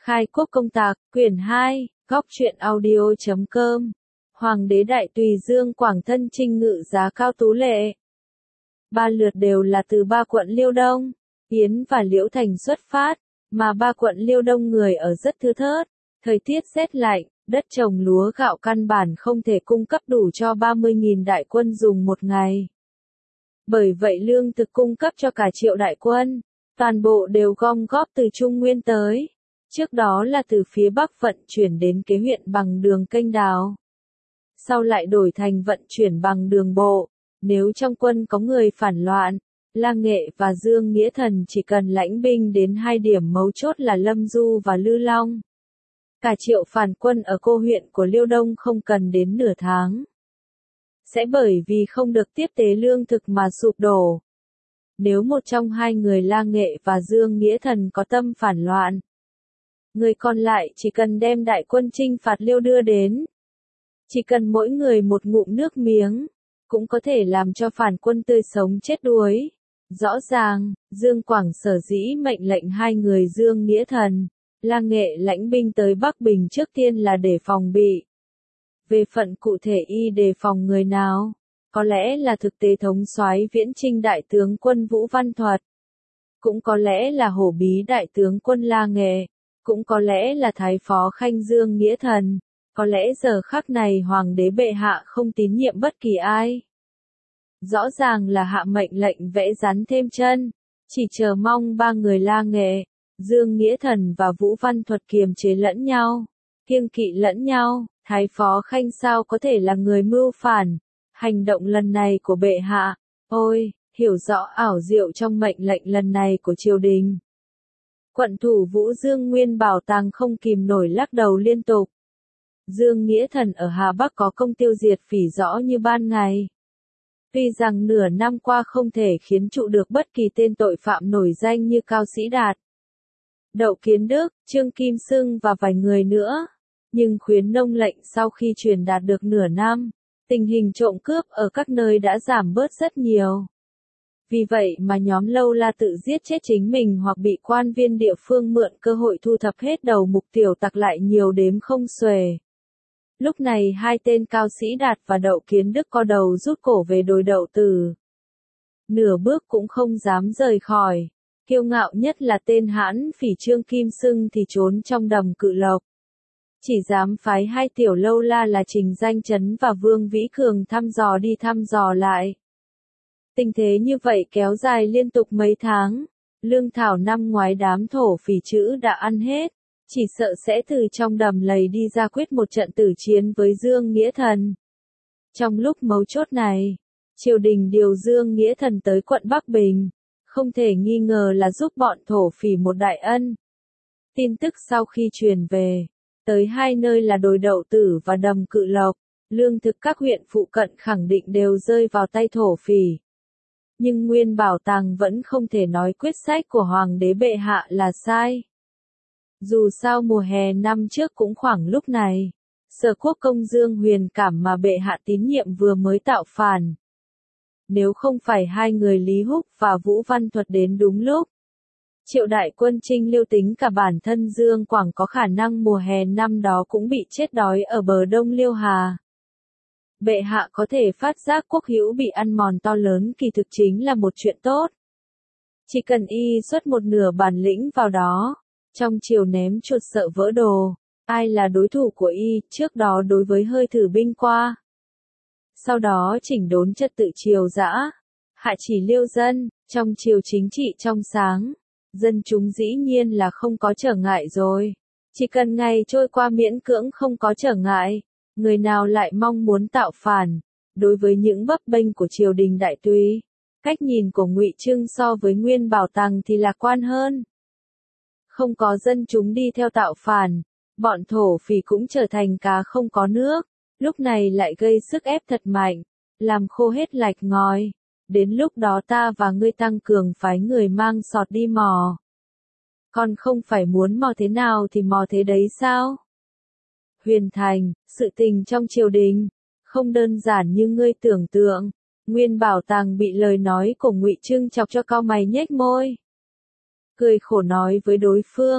Khai quốc công tạc, quyển 2, góc truyện audio.com. Hoàng đế đại tùy Dương Quảng thân chinh ngự giá cao tú lệ. Ba lượt đều là từ ba quận Liêu Đông, Yến và Liễu Thành xuất phát, mà ba quận Liêu Đông người ở rất thưa thớt, thời tiết rét lạnh, đất trồng lúa gạo căn bản không thể cung cấp đủ cho 30.000 đại quân dùng một ngày. Bởi vậy lương thực cung cấp cho cả triệu đại quân, toàn bộ đều gom góp từ Trung Nguyên tới. Trước đó là từ phía Bắc vận chuyển đến kế huyện bằng đường kênh đào. Sau lại đổi thành vận chuyển bằng đường bộ. Nếu trong quân có người phản loạn, La Nghệ và Dương Nghĩa Thần chỉ cần lãnh binh đến hai điểm mấu chốt là Lâm Du và Lư Long. Cả triệu phản quân ở cô huyện của Liêu Đông không cần đến nửa tháng. Sẽ bởi vì không được tiếp tế lương thực mà sụp đổ. Nếu một trong hai người La Nghệ và Dương Nghĩa Thần có tâm phản loạn, người còn lại chỉ cần đem đại quân chinh phạt Liêu đưa đến. Chỉ cần mỗi người một ngụm nước miếng, cũng có thể làm cho phản quân tươi sống chết đuối. Rõ ràng, Dương Quảng sở dĩ mệnh lệnh hai người Dương Nghĩa Thần, La Nghệ lãnh binh tới Bắc Bình trước tiên là để phòng bị. Về phận cụ thể y đề phòng người nào? Có lẽ là thực tế thống soái Viễn Chinh đại tướng quân Vũ Văn Thuật. Cũng có lẽ là hổ bí đại tướng quân La Nghệ. Cũng có lẽ là thái phó khanh Dương Nghĩa Thần. Có lẽ giờ khắc này hoàng đế bệ hạ không tín nhiệm bất kỳ ai. Rõ ràng là hạ mệnh lệnh vẽ rắn thêm chân. Chỉ chờ mong ba người La Nghệ, Dương Nghĩa Thần và Vũ Văn Thuật kiềm chế lẫn nhau, kiêng kỵ lẫn nhau. Thái phó khanh sao có thể là người mưu phản. Hành động lần này của bệ hạ, ôi, hiểu rõ ảo diệu trong mệnh lệnh lần này của triều đình. Quận thủ Vũ Dương Nguyên Bảo Tàng không kìm nổi lắc đầu liên tục. Dương Nghĩa Thần ở Hà Bắc có công tiêu diệt phỉ rõ như ban ngày. Tuy rằng nửa năm qua không thể khiến trụ được bất kỳ tên tội phạm nổi danh như Cao Sĩ Đạt, Đậu Kiến Đức, Trương Kim Xưng và vài người nữa. Nhưng khuyến nông lệnh sau khi truyền đạt được nửa năm, tình hình trộm cướp ở các nơi đã giảm bớt rất nhiều. Vì vậy mà nhóm Lâu La tự giết chết chính mình hoặc bị quan viên địa phương mượn cơ hội thu thập hết đầu mục tiểu tặc lại nhiều đếm không xuể. Lúc này hai tên Cao Sĩ Đạt và Đậu Kiến Đức co đầu rút cổ về đồi Đậu Tử. Nửa bước cũng không dám rời khỏi. Kiêu ngạo nhất là tên hãn phỉ Trương Kim Xưng thì trốn trong đầm Cự Lộc. Chỉ dám phái hai tiểu Lâu La là Trình Danh Chấn và Vương Vĩ Cường thăm dò đi thăm dò lại. Tình thế như vậy kéo dài liên tục mấy tháng. Lương thảo năm ngoái đám thổ phỉ chữ đã ăn hết. Chỉ sợ sẽ từ trong đầm lầy đi ra quyết một trận tử chiến với Dương Nghĩa Thần. Trong lúc mấu chốt này, triều đình điều Dương Nghĩa Thần tới quận Bắc Bình, không thể nghi ngờ là giúp bọn thổ phỉ một đại ân. Tin tức sau khi truyền về, tới hai nơi là đồi Đậu Tử và đầm Cự Lộc, lương thực các huyện phụ cận khẳng định đều rơi vào tay thổ phỉ. Nhưng Nguyên Bảo Tàng vẫn không thể nói quyết sách của Hoàng đế bệ hạ là sai. Dù sao mùa hè năm trước cũng khoảng lúc này, Sở Quốc công Dương Huyền Cảm mà bệ hạ tín nhiệm vừa mới tạo phản. Nếu không phải hai người Lý Húc và Vũ Văn Thuật đến đúng lúc, triệu đại quân chinh Liêu tính cả bản thân Dương Quảng có khả năng mùa hè năm đó cũng bị chết đói ở bờ đông Liêu Hà. Bệ hạ có thể phát giác quốc hữu bị ăn mòn to lớn kỳ thực chính là một chuyện tốt. Chỉ cần y xuất một nửa bản lĩnh vào đó, trong triều ném chuột sợ vỡ đồ, ai là đối thủ của y, trước đó đối với hơi thử binh qua. Sau đó chỉnh đốn trật tự triều dã, hạ chỉ Liêu dân, trong triều chính trị trong sáng, dân chúng dĩ nhiên là không có trở ngại rồi. Chỉ cần ngày trôi qua miễn cưỡng không có trở ngại, người nào lại mong muốn tạo phản. Đối với những bấp bênh của triều đình đại tùy, cách nhìn của Ngụy Trưng so với Nguyên Bảo Tàng thì lạc quan hơn. Không có dân chúng đi theo tạo phản, bọn thổ phỉ cũng trở thành cá không có nước, lúc này lại gây sức ép thật mạnh, làm khô hết lạch ngòi. Đến lúc đó ta và ngươi tăng cường phái người mang sọt đi mò. Còn không phải muốn mò thế nào thì mò thế đấy sao? Huyền Thành, sự tình trong triều đình, không đơn giản như ngươi tưởng tượng. Nguyên Bảo Tàng bị lời nói của Ngụy Trưng chọc cho cau mày nhếch môi. Cười khổ nói với đối phương,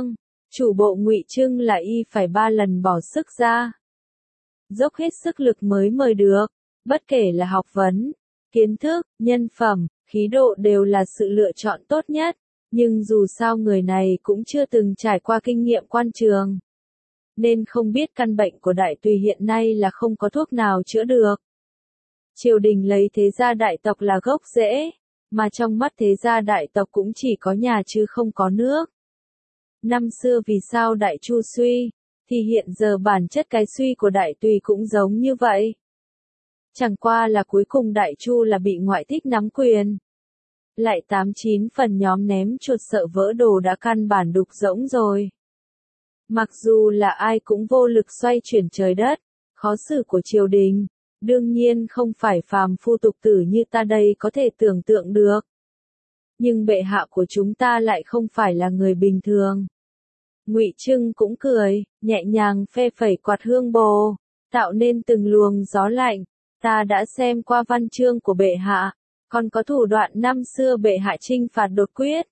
Chủ bộ Ngụy Trưng là y phải 3 lần bỏ sức ra. Dốc hết sức lực mới mời được, bất kể là học vấn, kiến thức, nhân phẩm, khí độ đều là sự lựa chọn tốt nhất, nhưng dù sao người này cũng chưa từng trải qua kinh nghiệm quan trường. Nên không biết căn bệnh của Đại Tùy hiện nay là không có thuốc nào chữa được. Triều đình lấy thế gia đại tộc là gốc rễ, mà trong mắt thế gia đại tộc cũng chỉ có nhà chứ không có nước. Năm xưa vì sao Đại Chu suy, thì hiện giờ bản chất cái suy của Đại Tùy cũng giống như vậy. Chẳng qua là cuối cùng Đại Chu là bị ngoại thích nắm quyền. Lại 89 phần nhóm ném chuột sợ vỡ đồ đã căn bản đục rỗng rồi. Mặc dù là ai cũng vô lực xoay chuyển trời đất, khó xử của triều đình, đương nhiên không phải phàm phu tục tử như ta đây có thể tưởng tượng được. Nhưng bệ hạ của chúng ta lại không phải là người bình thường. Ngụy Trưng cũng cười, nhẹ nhàng phe phẩy quạt hương bồ, tạo nên từng luồng gió lạnh. Ta đã xem qua văn chương của bệ hạ, còn có thủ đoạn năm xưa bệ hạ chinh phạt đột quyết.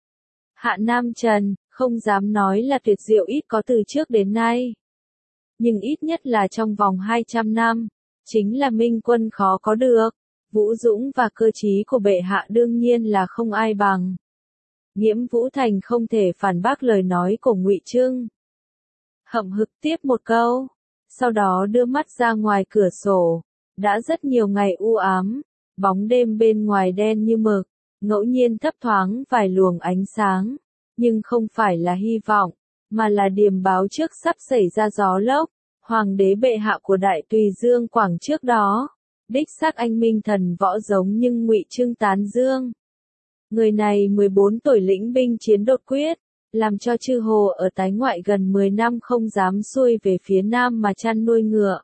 Hạ Nam Trần, không dám nói là tuyệt diệu ít có từ trước đến nay. Nhưng ít nhất là trong vòng 200 năm, chính là minh quân khó có được. Vũ dũng và cơ trí của bệ hạ đương nhiên là không ai bằng. Nghiễm Vũ Thành không thể phản bác lời nói của Ngụy Trưng. Hậm hực tiếp một câu, sau đó đưa mắt ra ngoài cửa sổ. Đã rất nhiều ngày u ám, bóng đêm bên ngoài đen như mực, ngẫu nhiên thấp thoáng vài luồng ánh sáng, nhưng không phải là hy vọng, mà là điềm báo trước sắp xảy ra gió lốc. Hoàng đế bệ hạ của Đại Tùy Dương Quảng trước đó, đích xác anh minh thần võ giống nhưng Ngụy Trưng tán dương. Người này 14 tuổi lĩnh binh chiến đột quyết, làm cho chư Hồ ở Tái Ngoại gần 10 năm không dám xuôi về phía Nam mà chăn nuôi ngựa.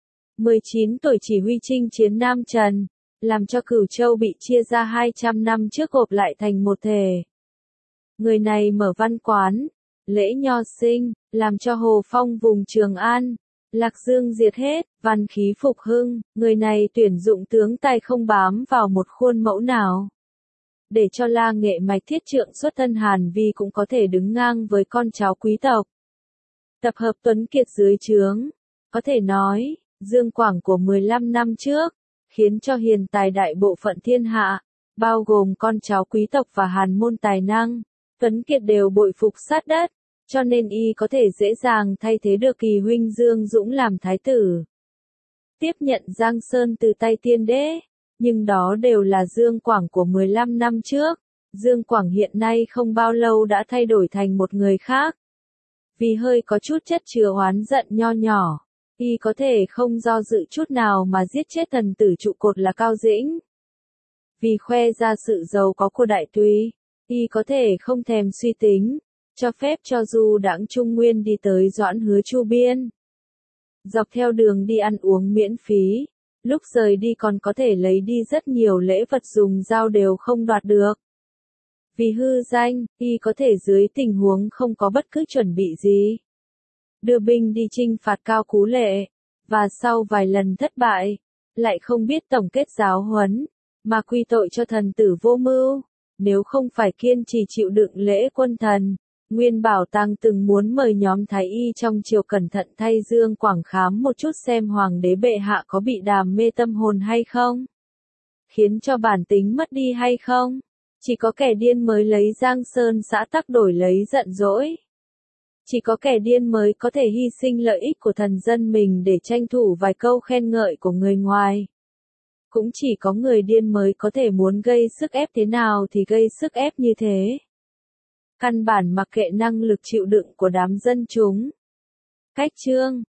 19 tuổi chỉ huy chinh chiến Nam Trần, làm cho Cửu Châu bị chia ra 200 năm trước gộp lại thành một thể. Người này mở văn quán, lễ nho sinh, làm cho Hồ Phong vùng Trường An, Lạc Dương diệt hết, văn khí phục hưng. Người này tuyển dụng tướng tài không bám vào một khuôn mẫu nào. Để cho La Nghệ Mạch Thiết Trượng xuất thân Hàn Vi cũng có thể đứng ngang với con cháu quý tộc. Tập hợp tuấn kiệt dưới trướng, có thể nói, Dương Quảng của 15 năm trước, khiến cho hiền tài đại bộ phận thiên hạ, bao gồm con cháu quý tộc và hàn môn tài năng, tuấn kiệt đều bội phục sát đất, cho nên y có thể dễ dàng thay thế được kỳ huynh Dương Dũng làm thái tử. Tiếp nhận Giang Sơn từ tay tiên đế, nhưng đó đều là Dương Quảng của 15 năm trước. Dương Quảng hiện nay không bao lâu đã thay đổi thành một người khác. Vì hơi có chút chất chứa oán giận nho nhỏ, y có thể không do dự chút nào mà giết chết thần tử trụ cột là Cao Dĩnh. Vì khoe ra sự giàu có của Đại Tùy, y có thể không thèm suy tính, cho phép cho Du Đãng Trung Nguyên đi tới Doãn Hứa Chu Biên. Dọc theo đường đi ăn uống miễn phí, lúc rời đi còn có thể lấy đi rất nhiều lễ vật dùng dao đều không đoạt được. Vì hư danh, y có thể dưới tình huống không có bất cứ chuẩn bị gì, đưa binh đi chinh phạt Cao Cú Lệ, và sau vài lần thất bại, lại không biết tổng kết giáo huấn, mà quy tội cho thần tử vô mưu. Nếu không phải kiên trì chịu đựng lễ quân thần, Nguyên Bảo Tàng từng muốn mời nhóm Thái Y trong triều cẩn thận thay Dương Quảng khám một chút xem hoàng đế bệ hạ có bị đàm mê tâm hồn hay không, khiến cho bản tính mất đi hay không. Chỉ có kẻ điên mới lấy Giang Sơn xã tắc đổi lấy giận dỗi. Chỉ có kẻ điên mới có thể hy sinh lợi ích của thần dân mình để tranh thủ vài câu khen ngợi của người ngoài. Cũng chỉ có người điên mới có thể muốn gây sức ép thế nào thì gây sức ép như thế. Căn bản mặc kệ năng lực chịu đựng của đám dân chúng. Cách chương